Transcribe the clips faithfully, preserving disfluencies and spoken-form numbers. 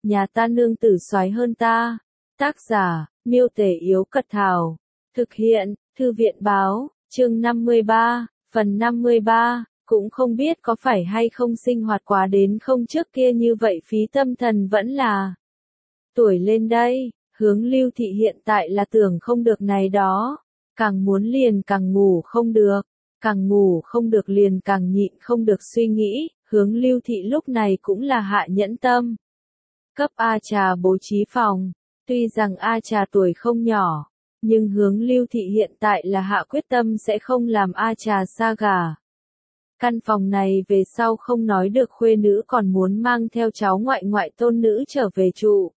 nhà ta nương tử soái hơn ta. Tác giả, Miêu Tể Yếu Cật Thảo. Thực hiện, Thư viện Báo, chương năm mươi ba, phần năm mươi ba. Cũng không biết có phải hay không sinh hoạt quá đến không trước kia như vậy phí tâm thần vẫn là. Tuổi lên đây, Hướng Lưu Thị hiện tại là tưởng không được này đó. Càng muốn liền càng ngủ không được, càng ngủ không được liền càng nhịn không được suy nghĩ, Hướng Lưu Thị lúc này cũng là hạ nhẫn tâm. Cấp A Trà bố trí phòng, tuy rằng A Trà tuổi không nhỏ, nhưng Hướng Lưu Thị hiện tại là hạ quyết tâm sẽ không làm A Trà xa gả. Căn phòng này về sau không nói được khuê nữ còn muốn mang theo cháu ngoại ngoại tôn nữ trở về trụ.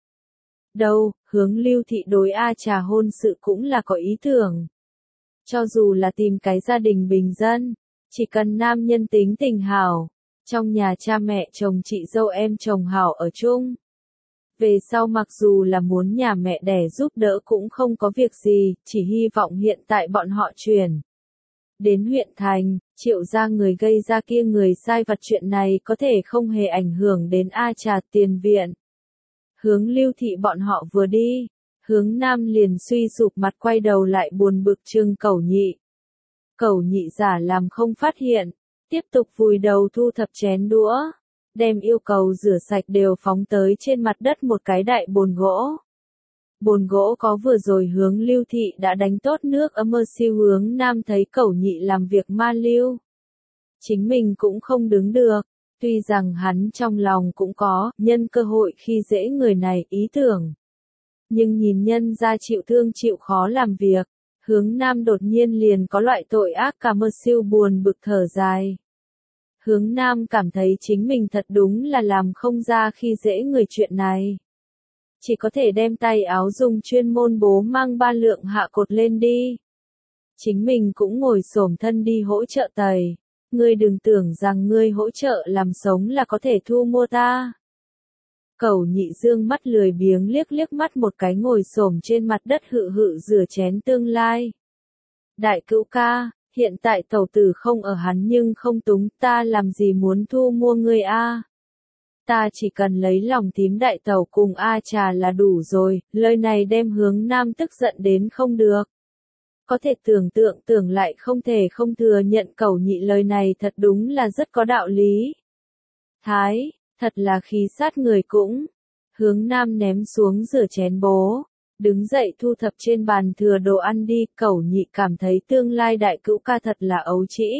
Đâu, Hướng Lưu Thị đối A Trà hôn sự cũng là có ý tưởng. Cho dù là tìm cái gia đình bình dân, chỉ cần nam nhân tính tình hảo, trong nhà cha mẹ chồng chị dâu em chồng hảo ở chung. Về sau mặc dù là muốn nhà mẹ đẻ giúp đỡ cũng không có việc gì, chỉ hy vọng hiện tại bọn họ chuyển đến huyện thành, Triệu gia người gây ra kia người sai vặt chuyện này có thể không hề ảnh hưởng đến A Trà tiền viện. Hướng Lưu Thị bọn họ vừa đi, Hướng Nam liền suy sụp mặt quay đầu lại buồn bực trừng Cẩu Nhị. Cẩu Nhị giả làm không phát hiện, tiếp tục vùi đầu thu thập chén đũa, đem yêu cầu rửa sạch đều phóng tới trên mặt đất một cái đại bồn gỗ. Bồn gỗ có vừa rồi Hướng Lưu Thị đã đánh tốt nước ấm mơ siêu. Hướng Nam thấy Cẩu Nhị làm việc ma lưu, chính mình cũng không đứng được, tuy rằng hắn trong lòng cũng có nhân cơ hội khi dễ người này ý tưởng. Nhưng nhìn nhân ra chịu thương chịu khó làm việc, Hướng Nam đột nhiên liền có loại tội ác cả mơ siêu buồn bực thở dài. Hướng Nam cảm thấy chính mình thật đúng là làm không ra khi dễ người chuyện này. Chỉ có thể đem tay áo dùng chuyên môn bố mang ba lượng hạ cột lên đi. Chính mình cũng ngồi xổm thân đi hỗ trợ tẩy. Ngươi đừng tưởng rằng ngươi hỗ trợ làm sống là có thể thu mua ta. Cẩu Nhị dương mắt lười biếng liếc liếc mắt một cái ngồi xổm trên mặt đất hự hự rửa chén tương lai. Đại cữu ca, hiện tại tẩu tử không ở hắn nhưng không túng, ta làm gì muốn thu mua ngươi a? Ta chỉ cần lấy lòng tím đại tẩu cùng A Trà là đủ rồi, lời này đem Hướng Nam tức giận đến không được. Có thể tưởng tượng tưởng lại không thể không thừa nhận Cẩu Nhị lời này thật đúng là rất có đạo lý. Thái, thật là khí sát người cũng. Hướng Nam ném xuống rửa chén bố, đứng dậy thu thập trên bàn thừa đồ ăn đi. Cẩu Nhị cảm thấy tương lai đại cữu ca thật là ấu trĩ.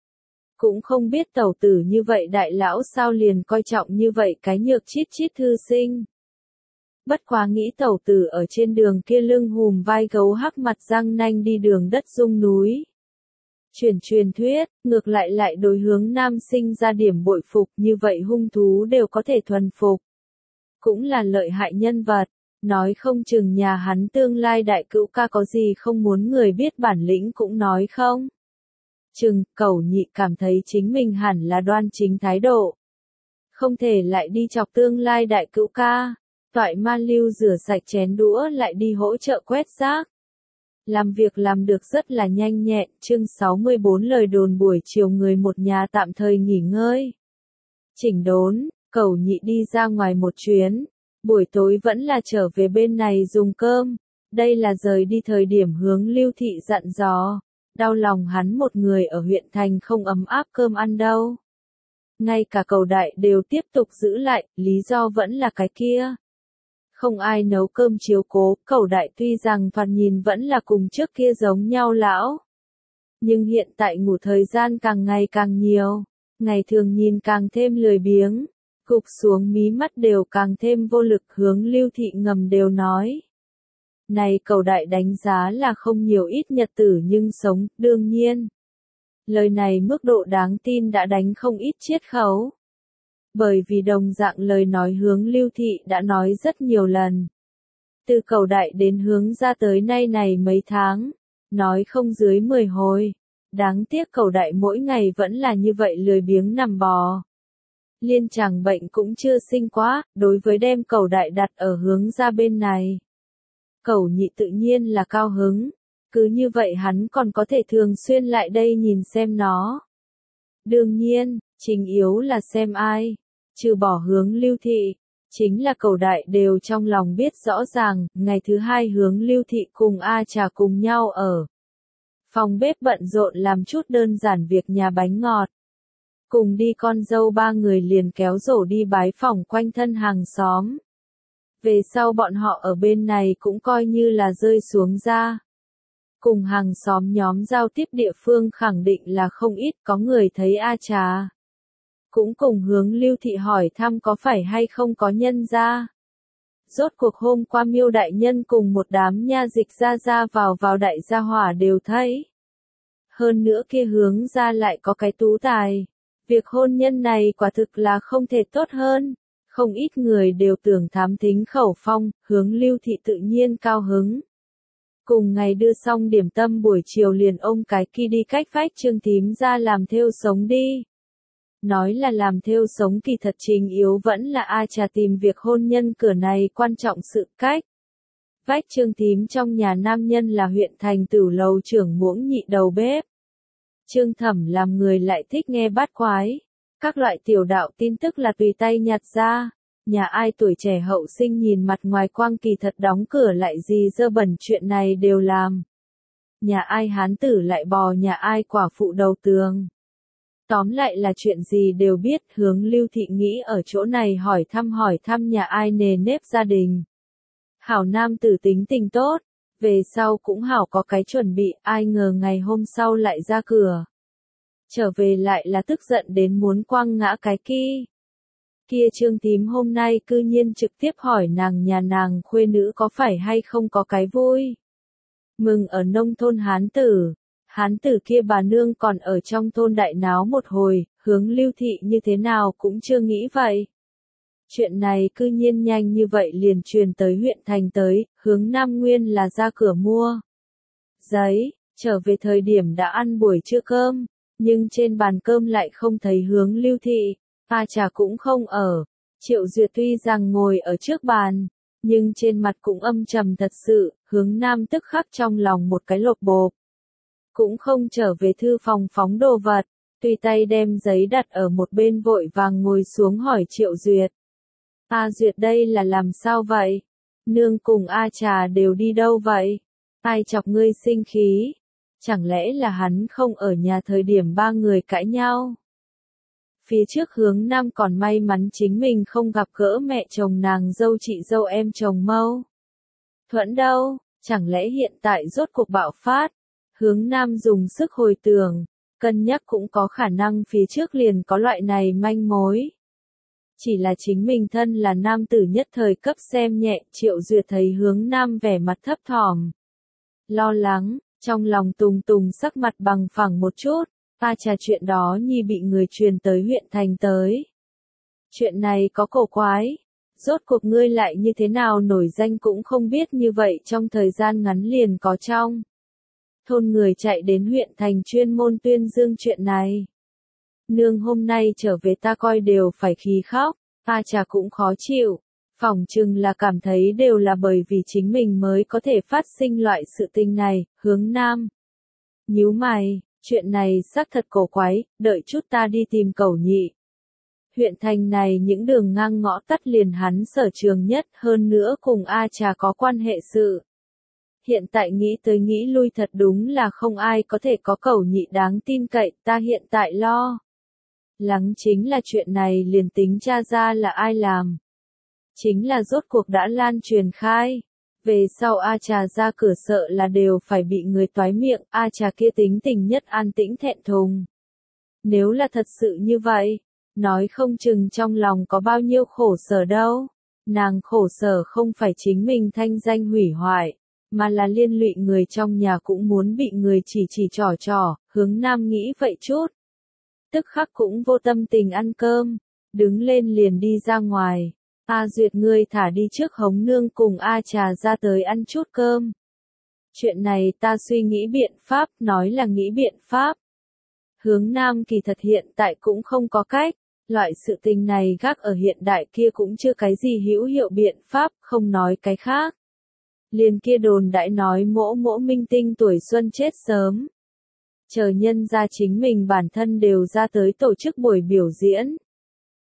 Cũng không biết tẩu tử như vậy đại lão sao liền coi trọng như vậy cái nhược chít chít thư sinh. Bất quá nghĩ tẩu tử ở trên đường kia lưng hùm vai gấu hắc mặt răng nanh đi đường đất rung núi. Truyền truyền thuyết, ngược lại lại đối Hướng Nam sinh ra điểm bội phục, như vậy hung thú đều có thể thuần phục. Cũng là lợi hại nhân vật, nói không chừng nhà hắn tương lai đại cữu ca có gì không muốn người biết bản lĩnh cũng nói không. Chừng, Cẩu Nhị cảm thấy chính mình hẳn là đoan chính thái độ. Không thể lại đi chọc tương lai đại cữu ca, toại ma lưu rửa sạch chén đũa lại đi hỗ trợ quét rác. Làm việc làm được rất là nhanh nhẹn. Chương sáu mươi bốn lời đồn buổi chiều người một nhà tạm thời nghỉ ngơi. Chỉnh đốn, Cẩu Nhị đi ra ngoài một chuyến, buổi tối vẫn là trở về bên này dùng cơm. Đây là rời đi thời điểm Hướng Lưu Thị dặn dò. Đau lòng hắn một người ở huyện thành không ấm áp cơm ăn đâu. Ngay cả Cẩu Đại đều tiếp tục giữ lại, lý do vẫn là cái kia. Không ai nấu cơm chiếu cố, Cẩu Đại tuy rằng thoạt nhìn vẫn là cùng trước kia giống nhau lão. Nhưng hiện tại ngủ thời gian càng ngày càng nhiều, ngày thường nhìn càng thêm lười biếng, gục xuống mí mắt đều càng thêm vô lực. Hướng Lưu Thị ngầm đều nói. Này Cẩu Đại đánh giá là không nhiều ít nhật tử nhưng sống, đương nhiên. Lời này mức độ đáng tin đã đánh không ít chiết khấu. Bởi vì đồng dạng lời nói Hướng Lưu Thị đã nói rất nhiều lần. Từ Cẩu Đại đến Hướng ra tới nay này mấy tháng, nói không dưới mười hồi. Đáng tiếc Cẩu Đại mỗi ngày vẫn là như vậy lười biếng nằm bò. Liên chẳng bệnh cũng chưa sinh quá, đối với đem Cẩu Đại đặt ở Hướng ra bên này. Cẩu Nhị tự nhiên là cao hứng, cứ như vậy hắn còn có thể thường xuyên lại đây nhìn xem nó. Đương nhiên, chính yếu là xem ai, trừ bỏ Hướng Lưu Thị, Chính là Cầu Đại đều trong lòng biết rõ ràng, ngày thứ hai Hướng Lưu Thị cùng A Trà cùng nhau ở phòng bếp bận rộn làm chút đơn giản việc nhà bánh ngọt. Cùng đi con dâu ba người liền kéo rổ đi bái phỏng quanh thân hàng xóm. Về sau bọn họ ở bên này cũng coi như là rơi xuống ra. Cùng hàng xóm nhóm giao tiếp địa phương khẳng định là không ít, có người thấy A Trà. Cũng cùng Hướng Lưu Thị hỏi thăm có phải hay không có nhân ra. Rốt cuộc hôm qua Miêu đại nhân cùng một đám nha dịch ra ra vào vào đại gia hỏa đều thấy. Hơn nữa kia Hướng ra lại có cái tú tài. Việc hôn nhân này quả thực là không thể tốt hơn. Không ít người đều tưởng thám thính khẩu phong, Hướng Lưu Thị tự nhiên cao hứng. Cùng ngày đưa xong điểm tâm buổi chiều liền ôm cái kia đi cách vách Trương Thím ra làm thêu sống đi. Nói là làm thêu sống kỳ thật trình yếu vẫn là A Trà tìm việc hôn nhân cửa này quan trọng sự cách. Vách Trương Thím trong nhà nam nhân là huyện thành Tửu Lầu trưởng muỗng nhị đầu bếp. Trương Thẩm làm người lại thích nghe bát quái. Các loại tiểu đạo tin tức là tùy tay nhặt ra. Nhà ai tuổi trẻ hậu sinh nhìn mặt ngoài quang kỳ thật đóng cửa lại gì dơ bẩn chuyện này đều làm. Nhà ai hán tử lại bò nhà ai quả phụ đầu tường. Tóm lại là chuyện gì đều biết, Hướng Lưu Thị nghĩ ở chỗ này hỏi thăm hỏi thăm nhà ai nề nếp gia đình. Hảo nam tử tính tình tốt, về sau cũng hảo có cái chuẩn bị, ai ngờ ngày hôm sau lại ra cửa. Trở về lại là tức giận đến muốn quăng ngã cái kia. Kia Trương Thím hôm nay cư nhiên trực tiếp hỏi nàng nhà nàng khuê nữ có phải hay không có cái vui. Mừng ở nông thôn hán tử. Hán tử kia bà nương còn ở trong thôn đại náo một hồi, Hướng Lưu Thị như thế nào cũng chưa nghĩ vậy. Chuyện này cư nhiên nhanh như vậy liền truyền tới huyện thành tới, Hướng Nam Nguyên là ra cửa mua giấy, trở về thời điểm đã ăn buổi trưa cơm, nhưng trên bàn cơm lại không thấy Hướng Lưu Thị, A Trà cũng không ở. Triệu Duyệt tuy rằng ngồi ở trước bàn, nhưng trên mặt cũng âm trầm thật sự, Hướng Nam tức khắc trong lòng một cái lột bộp. Cũng không trở về thư phòng phóng đồ vật, tùy tay đem giấy đặt ở một bên vội vàng ngồi xuống hỏi Triệu Duyệt. A Duyệt đây là làm sao vậy? Nương cùng A Trà đều đi đâu vậy? Ai chọc ngươi sinh khí? Chẳng lẽ là hắn không ở nhà thời điểm ba người cãi nhau? Phía trước Hướng Nam còn may mắn chính mình không gặp gỡ mẹ chồng nàng dâu chị dâu em chồng Mâu Thuẫn đâu, chẳng lẽ hiện tại rốt cuộc bạo phát? Hướng Nam dùng sức hồi tưởng, cân nhắc cũng có khả năng phía trước liền có loại này manh mối. Chỉ là chính mình thân là nam tử nhất thời cấp xem nhẹ, Triệu Duyệt thấy Hướng Nam vẻ mặt thấp thỏm. Lo lắng, trong lòng tùng tùng sắc mặt bằng phẳng một chút, A Trà chuyện đó nhi bị người truyền tới huyện thành tới. Chuyện này có cổ quái, rốt cuộc ngươi lại như thế nào nổi danh cũng không biết như vậy trong thời gian ngắn liền có trong. Thôn người chạy đến huyện thành chuyên môn tuyên dương chuyện này. Nương hôm nay trở về ta coi đều phải khí khóc, A Trà cũng khó chịu, phỏng chừng là cảm thấy đều là bởi vì chính mình mới có thể phát sinh loại sự tình này. Hướng Nam nhíu mày, chuyện này xác thật cổ quái, đợi chút ta đi tìm Cẩu Nhị. Huyện thành này những đường ngang ngõ tắt liền hắn sở trường nhất, hơn nữa cùng A Trà có quan hệ sự. Hiện tại nghĩ tới nghĩ lui thật đúng là không ai có thể có Cẩu Nhị đáng tin cậy, ta hiện tại lo lắng chính là chuyện này liền tính tra ra là ai làm. Chính là rốt cuộc đã lan truyền khai. Về sau A Trà ra cửa sợ là đều phải bị người toái miệng, A Trà kia tính tình nhất an tĩnh thẹn thùng. Nếu là thật sự như vậy, nói không chừng trong lòng có bao nhiêu khổ sở đâu. Nàng khổ sở không phải chính mình thanh danh hủy hoại, mà là liên lụy người trong nhà cũng muốn bị người chỉ chỉ trỏ trỏ. Hướng Nam nghĩ vậy chút. Tức khắc cũng vô tâm tình ăn cơm, đứng lên liền đi ra ngoài. A Duyệt ngươi thả đi trước hống nương cùng A Trà ra tới ăn chút cơm. Chuyện này ta suy nghĩ biện pháp, nói là nghĩ biện pháp. Hướng Nam kỳ thật hiện tại cũng không có cách, loại sự tình này gác ở hiện đại kia cũng chưa cái gì hữu hiệu biện pháp, không nói cái khác. Liền kia đồn đại nói mỗ mỗ minh tinh tuổi xuân chết sớm. Chờ nhân ra chính mình bản thân đều ra tới tổ chức buổi biểu diễn.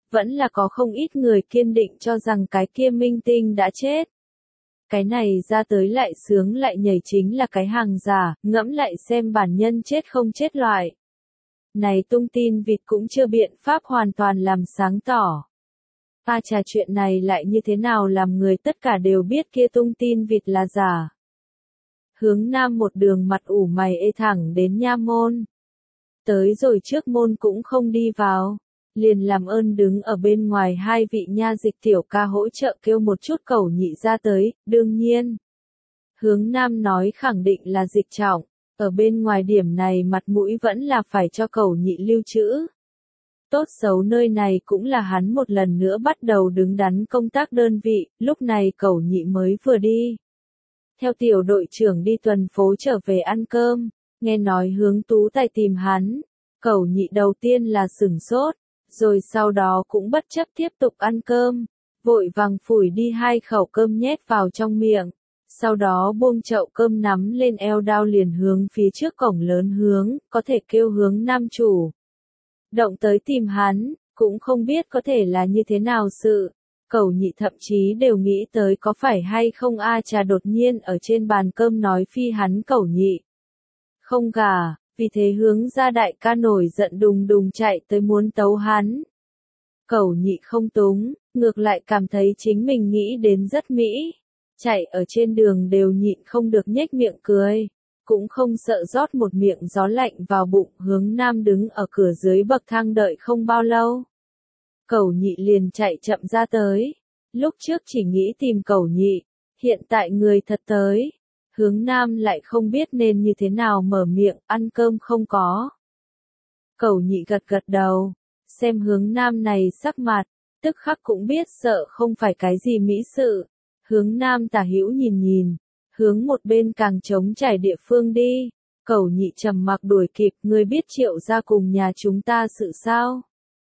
vẫn là có không ít người kiên định cho rằng cái kia minh tinh đã chết. Cái này ra tới lại sướng lại nhảy chính là cái hàng giả, ngẫm lại xem bản nhân chết không chết loại. Này tung tin vịt cũng chưa biện pháp hoàn toàn làm sáng tỏ. A trà chuyện này lại như thế nào làm người tất cả đều biết kia tung tin vịt là giả. Hướng Nam một đường mặt ủ mày ê thẳng đến nha môn. Tới rồi trước môn cũng không đi vào. Liền làm ơn đứng ở bên ngoài hai vị nha dịch tiểu ca hỗ trợ kêu một chút cẩu nhị ra tới, đương nhiên. Hướng Nam nói khẳng định là dịch trọng, ở bên ngoài điểm này mặt mũi vẫn là phải cho cẩu nhị lưu trữ. Tốt xấu nơi này cũng là hắn một lần nữa bắt đầu đứng đắn công tác đơn vị, lúc này cẩu nhị mới vừa đi. Theo tiểu đội trưởng đi tuần phố trở về ăn cơm, nghe nói Hướng Tú Tài tìm hắn, cẩu nhị đầu tiên là sửng sốt. Rồi sau đó cũng bất chấp tiếp tục ăn cơm, vội vàng phủi đi hai khẩu cơm nhét vào trong miệng, sau đó buông chậu cơm nắm lên eo đao liền hướng phía trước cổng lớn hướng, có thể kêu Hướng Nam chủ. Động tới tìm hắn, cũng không biết có thể là như thế nào sự, cẩu nhị thậm chí đều nghĩ tới có phải hay không A trà đột nhiên ở trên bàn cơm nói phi hắn cẩu nhị. Không gà. Vì thế Hướng ra đại ca nổi giận đùng đùng chạy tới muốn tấu hắn. Cẩu nhị không túng, ngược lại cảm thấy chính mình nghĩ đến rất mỹ. Chạy ở trên đường đều nhịn không được nhếch miệng cười. Cũng không sợ rót một miệng gió lạnh vào bụng. Hướng Nam đứng ở cửa dưới bậc thang đợi không bao lâu. Cẩu nhị liền chạy chậm ra tới. Lúc trước chỉ nghĩ tìm cẩu nhị, hiện tại người thật tới. Hướng Nam lại không biết nên như thế nào mở miệng, ăn cơm không có. Cẩu nhị gật gật đầu, xem Hướng Nam này sắc mặt, tức khắc cũng biết sợ không phải cái gì mỹ sự. Hướng Nam tả hữu nhìn nhìn, hướng một bên càng trống trải địa phương đi. Cẩu nhị trầm mặc đuổi kịp, người biết Triệu ra cùng nhà chúng ta sự sao?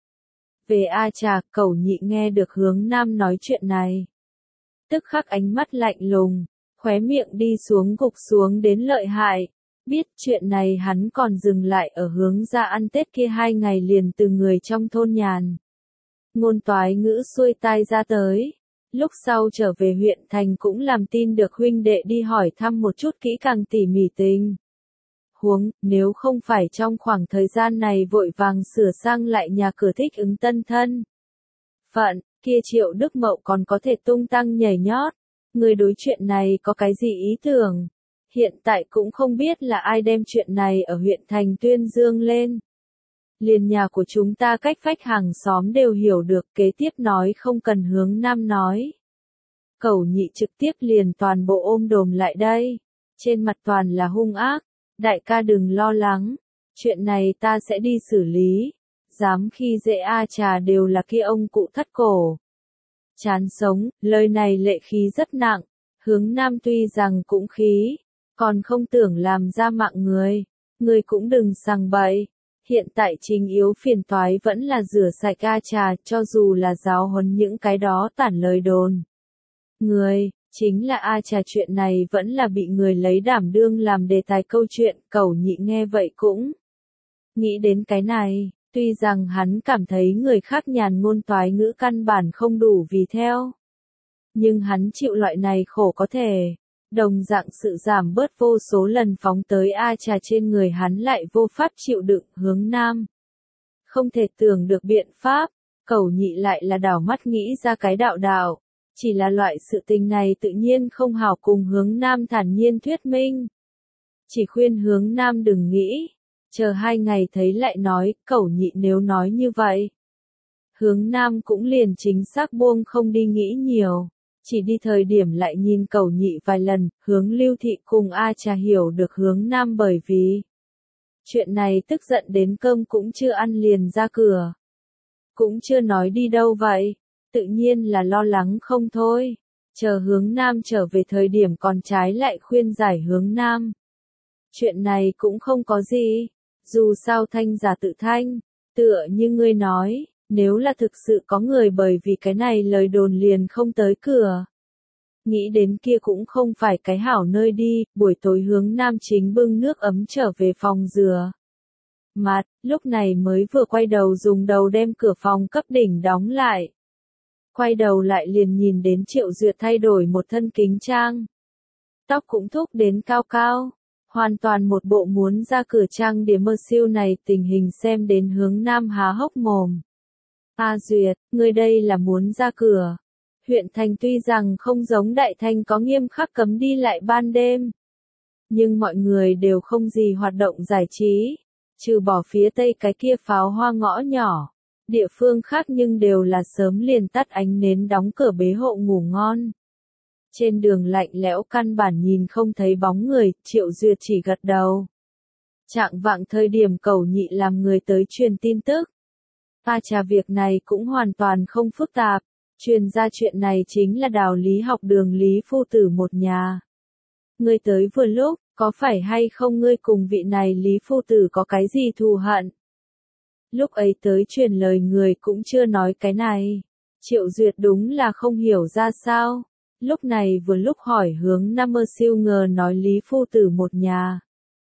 Về A trà, cẩu nhị nghe được Hướng Nam nói chuyện này. Tức khắc ánh mắt lạnh lùng. Khóe miệng đi xuống gục xuống đến lợi hại, biết chuyện này hắn còn dừng lại ở Hướng ra ăn Tết kia hai ngày liền từ người trong thôn nhàn. Ngôn toái ngữ xuôi tai ra tới, lúc sau trở về huyện thành cũng làm tin được huynh đệ đi hỏi thăm một chút kỹ càng tỉ mỉ tình. Huống, nếu không phải trong khoảng thời gian này vội vàng sửa sang lại nhà cửa thích ứng tân thân. Phận, kia Triệu Đức Mậu còn có thể tung tăng nhảy nhót. Người đối chuyện này có cái gì ý tưởng? Hiện tại cũng không biết là ai đem chuyện này ở huyện thành tuyên dương lên. Liền nhà của chúng ta cách vách hàng xóm đều hiểu được, kế tiếp nói không cần Hướng Nam nói. Cẩu nhị trực tiếp liền toàn bộ ôm đồm lại đây. Trên mặt toàn là hung ác. Đại ca đừng lo lắng. Chuyện này ta sẽ đi xử lý. Dám khi dễ A trà đều là kia ông cụ thắt cổ. Chán sống, lời này lệ khí rất nặng, Hướng Nam tuy rằng cũng khí, còn không tưởng làm ra mạng người, người cũng đừng sằng bậy, hiện tại chính yếu phiền toái vẫn là rửa sạch A trà, cho dù là giáo huấn những cái đó tản lời đồn. Người, chính là A trà chuyện này vẫn là bị người lấy đảm đương làm đề tài câu chuyện, cẩu nhị nghe vậy cũng nghĩ đến cái này. Tuy rằng hắn cảm thấy người khác nhàn ngôn toái ngữ căn bản không đủ vì theo. Nhưng hắn chịu loại này khổ có thể. Đồng dạng sự giảm bớt vô số lần phóng tới A trà trên người hắn lại vô pháp chịu đựng. Hướng Nam. Không thể tưởng được biện pháp. Cẩu nhị lại là đảo mắt nghĩ ra cái đạo đạo. Chỉ là loại sự tình này tự nhiên không hảo cùng Hướng Nam thản nhiên thuyết minh. Chỉ khuyên Hướng Nam đừng nghĩ. Chờ hai ngày thấy lại nói, cẩu nhị nếu nói như vậy. Hướng Nam cũng liền chính xác buông không đi nghĩ nhiều. Chỉ đi thời điểm lại nhìn cẩu nhị vài lần, Hướng Lưu Thị cùng A trà hiểu được Hướng Nam bởi vì. Chuyện này tức giận đến cơm cũng chưa ăn liền ra cửa. Cũng chưa nói đi đâu vậy. Tự nhiên là lo lắng không thôi. Chờ Hướng Nam trở về thời điểm còn trái lại khuyên giải Hướng Nam. Chuyện này cũng không có gì. Dù sao thanh giả tự thanh, tựa như ngươi nói, nếu là thực sự có người bởi vì cái này lời đồn liền không tới cửa. Nghĩ đến kia cũng không phải cái hảo nơi đi, buổi tối Hướng Nam chính bưng nước ấm trở về phòng dừa. mặt, lúc này mới vừa quay đầu dùng đầu đem cửa phòng cấp đỉnh đóng lại. Quay đầu lại liền nhìn đến Triệu Duyệt thay đổi một thân kính trang. Tóc cũng thúc đến cao cao, hoàn toàn một bộ muốn ra cửa trang điểm mơ siêu này, tình hình xem đến Hướng Nam há hốc mồm. A Duyệt, ngươi đây là muốn ra cửa. Huyện thành tuy rằng không giống đại thành có nghiêm khắc cấm đi lại ban đêm, nhưng mọi người đều không gì hoạt động giải trí, trừ bỏ phía tây cái kia pháo hoa ngõ nhỏ. Địa phương khác nhưng đều là sớm liền tắt ánh nến đóng cửa bế hộ ngủ ngon. Trên đường lạnh lẽo căn bản nhìn không thấy bóng người, Triệu Duyệt chỉ gật đầu. Trạng vạng thời điểm Cẩu Nhị làm người tới truyền tin tức. Ta trà việc này cũng hoàn toàn không phức tạp, truyền ra chuyện này chính là Đào Lý học đường Lý phu tử một nhà. Ngươi tới vừa lúc, có phải hay không ngươi cùng vị này Lý phu tử có cái gì thù hận? Lúc ấy tới truyền lời người cũng chưa nói cái này. Triệu Duyệt đúng là không hiểu ra sao. Lúc này vừa lúc hỏi Hướng Nam mơ siêu ngờ nói Lý phu tử một nhà.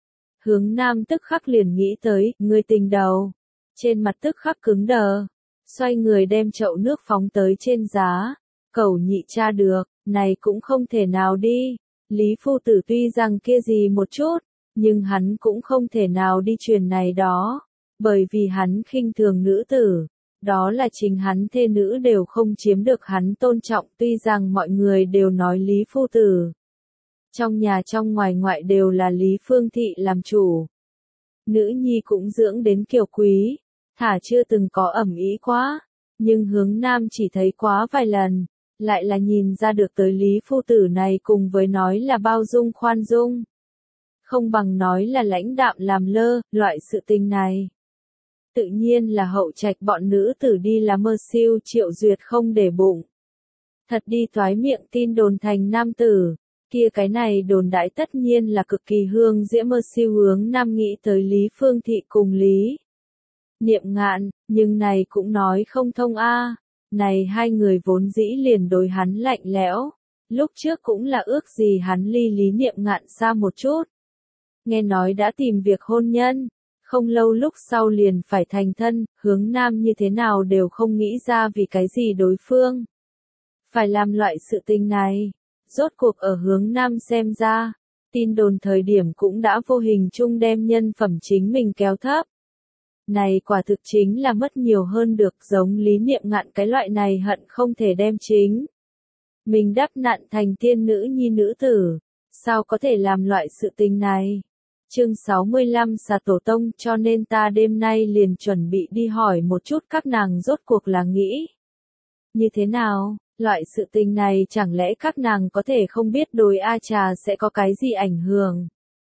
Hướng Nam tức khắc liền nghĩ tới, người tình đầu. Trên mặt tức khắc cứng đờ. Xoay người đem chậu nước phóng tới trên giá. Cẩu Nhị tra được, này cũng không thể nào đi. Lý phu tử tuy rằng kia gì một chút, nhưng hắn cũng không thể nào đi truyền này đó. Bởi vì hắn khinh thường nữ tử, đó là chính hắn thê nữ đều không chiếm được hắn tôn trọng, tuy rằng mọi người đều nói Lý phu tử. Trong nhà trong ngoài ngoại đều là Lý Phương Thị làm chủ. Nữ nhi cũng dưỡng đến kiều quý, thả chưa từng có ẩm ý quá, nhưng Hướng Nam chỉ thấy quá vài lần, lại là nhìn ra được tới Lý phu tử này cùng với nói là bao dung khoan dung. Không bằng nói là lãnh đạm làm lơ, loại sự tình này. Tự nhiên là hậu trạch bọn nữ tử đi là mơ siêu, Triệu Duyệt không để bụng. Thật đi toái miệng tin đồn thành nam tử, kia cái này đồn đãi tất nhiên là cực kỳ hương diễm mơ siêu. Hướng Nam nghĩ tới Lý Phương Thị cùng Lý Niệm Ngạn, nhưng này cũng nói không thông a. Này hai người vốn dĩ liền đối hắn lạnh lẽo, lúc trước cũng là ước gì hắn ly Lý Niệm Ngạn xa một chút. Nghe nói đã tìm việc hôn nhân. Không lâu lúc sau liền phải thành thân, Hướng Nam như thế nào đều không nghĩ ra vì cái gì đối phương phải làm loại sự tình này. Rốt cuộc ở Hướng Nam xem ra, tin đồn thời điểm cũng đã vô hình chung đem nhân phẩm chính mình kéo thấp. Này quả thực chính là mất nhiều hơn được, giống Lý Niệm Ngạn cái loại này hận không thể đem chính mình đắp nặn thành tiên nữ nhi nữ tử, sao có thể làm loại sự tình này. Chương sáu mươi lăm Xà Tổ Tông, cho nên ta đêm nay liền chuẩn bị đi hỏi một chút các nàng rốt cuộc là nghĩ như thế nào, loại sự tình này chẳng lẽ các nàng có thể không biết đối A Trà sẽ có cái gì ảnh hưởng.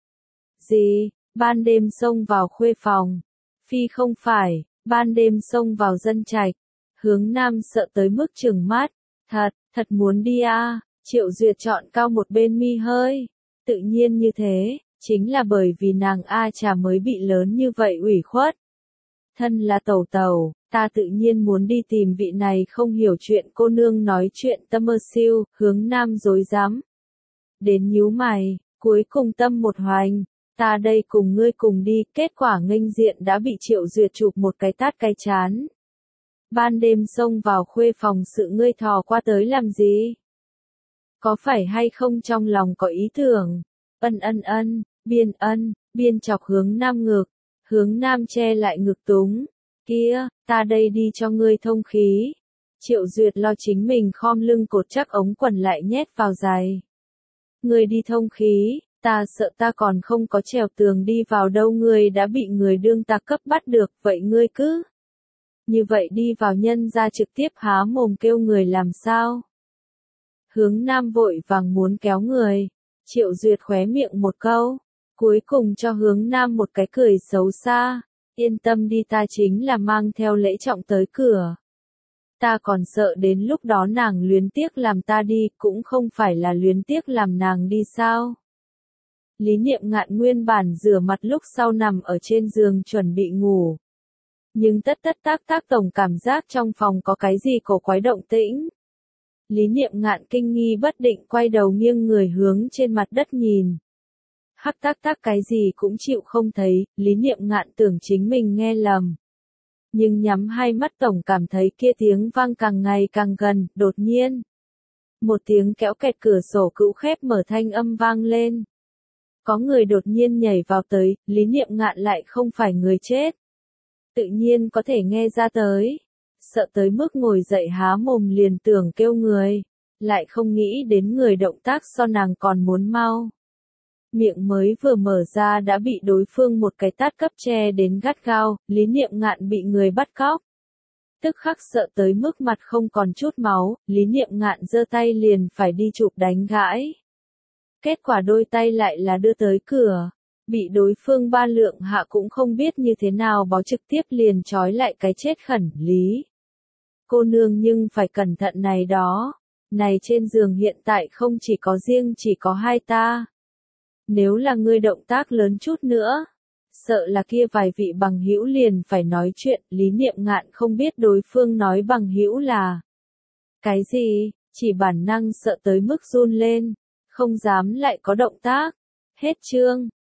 Gì, ban đêm xông vào khuê phòng, phi không phải, ban đêm xông vào dân trạch. Hướng Nam sợ tới mức trừng mắt, thật, thật muốn đi a. Triệu Duyệt chọn cao một bên mi hơi, tự nhiên như thế. Chính là bởi vì nàng A Trà mới bị lớn như vậy ủy khuất. Thân là tẩu tẩu, ta tự nhiên muốn đi tìm vị này không hiểu chuyện cô nương nói chuyện tâm mơ siêu. Hướng Nam dối dám. Đến nhíu mày, cuối cùng tâm một hoành, ta đây cùng ngươi cùng đi, kết quả nghênh diện đã bị Triệu Duyệt chụp một cái tát cái chán. Ban đêm xông vào khuê phòng sự ngươi thò qua tới làm gì? Có phải hay không trong lòng có ý tưởng? Ân ân ân, biên ân, biên chọc Hướng Nam ngực, Hướng Nam che lại ngực túng, kia, ta đây đi cho ngươi thông khí. Triệu Duyệt lo chính mình khom lưng cột chắc ống quần lại nhét vào giày. Ngươi đi thông khí, ta sợ ta còn không có trèo tường đi vào đâu, ngươi đã bị người đương ta cấp bắt được, vậy ngươi cứ như vậy đi vào nhân ra trực tiếp há mồm kêu người làm sao? Hướng Nam vội vàng muốn kéo người. Triệu Duyệt khóe miệng một câu, cuối cùng cho Hướng Nam một cái cười xấu xa, yên tâm đi, ta chính là mang theo lễ trọng tới cửa. Ta còn sợ đến lúc đó nàng luyến tiếc làm ta đi, cũng không phải là luyến tiếc làm nàng đi sao. Lý Niệm Ngạn nguyên bản rửa mặt lúc sau nằm ở trên giường chuẩn bị ngủ. Nhưng tất tất tác tác tổng cảm giác trong phòng có cái gì cổ quái động tĩnh. Lý Niệm Ngạn kinh nghi bất định quay đầu nghiêng người hướng trên mặt đất nhìn. Hắc tác tác cái gì cũng chịu không thấy, Lý Niệm Ngạn tưởng chính mình nghe lầm. Nhưng nhắm hai mắt tổng cảm thấy kia tiếng vang càng ngày càng gần, đột nhiên. Một tiếng kéo kẹt cửa sổ cũ khép mở thanh âm vang lên. Có người đột nhiên nhảy vào tới, Lý Niệm Ngạn lại không phải người chết. Tự nhiên có thể nghe ra tới. Sợ tới mức ngồi dậy há mồm liền tưởng kêu người. Lại không nghĩ đến người động tác so nàng còn muốn mau. Miệng mới vừa mở ra đã bị đối phương một cái tát cấp che đến gắt gao, Lý Niệm Ngạn bị người bắt cóc. Tức khắc sợ tới mức mặt không còn chút máu, Lý Niệm Ngạn giơ tay liền phải đi chụp đánh gãi. Kết quả đôi tay lại là đưa tới cửa, bị đối phương ba lượng hạ cũng không biết như thế nào bó trực tiếp liền trói lại cái chết khẩn Lý. Cô nương nhưng phải cẩn thận này đó, này trên giường hiện tại không chỉ có riêng chỉ có hai ta. Nếu là ngươi động tác lớn chút nữa, sợ là kia vài vị bằng hữu liền phải nói chuyện, Lý Niệm Ngạn không biết đối phương nói bằng hữu là cái gì, chỉ bản năng sợ tới mức run lên, không dám lại có động tác. Hết chương.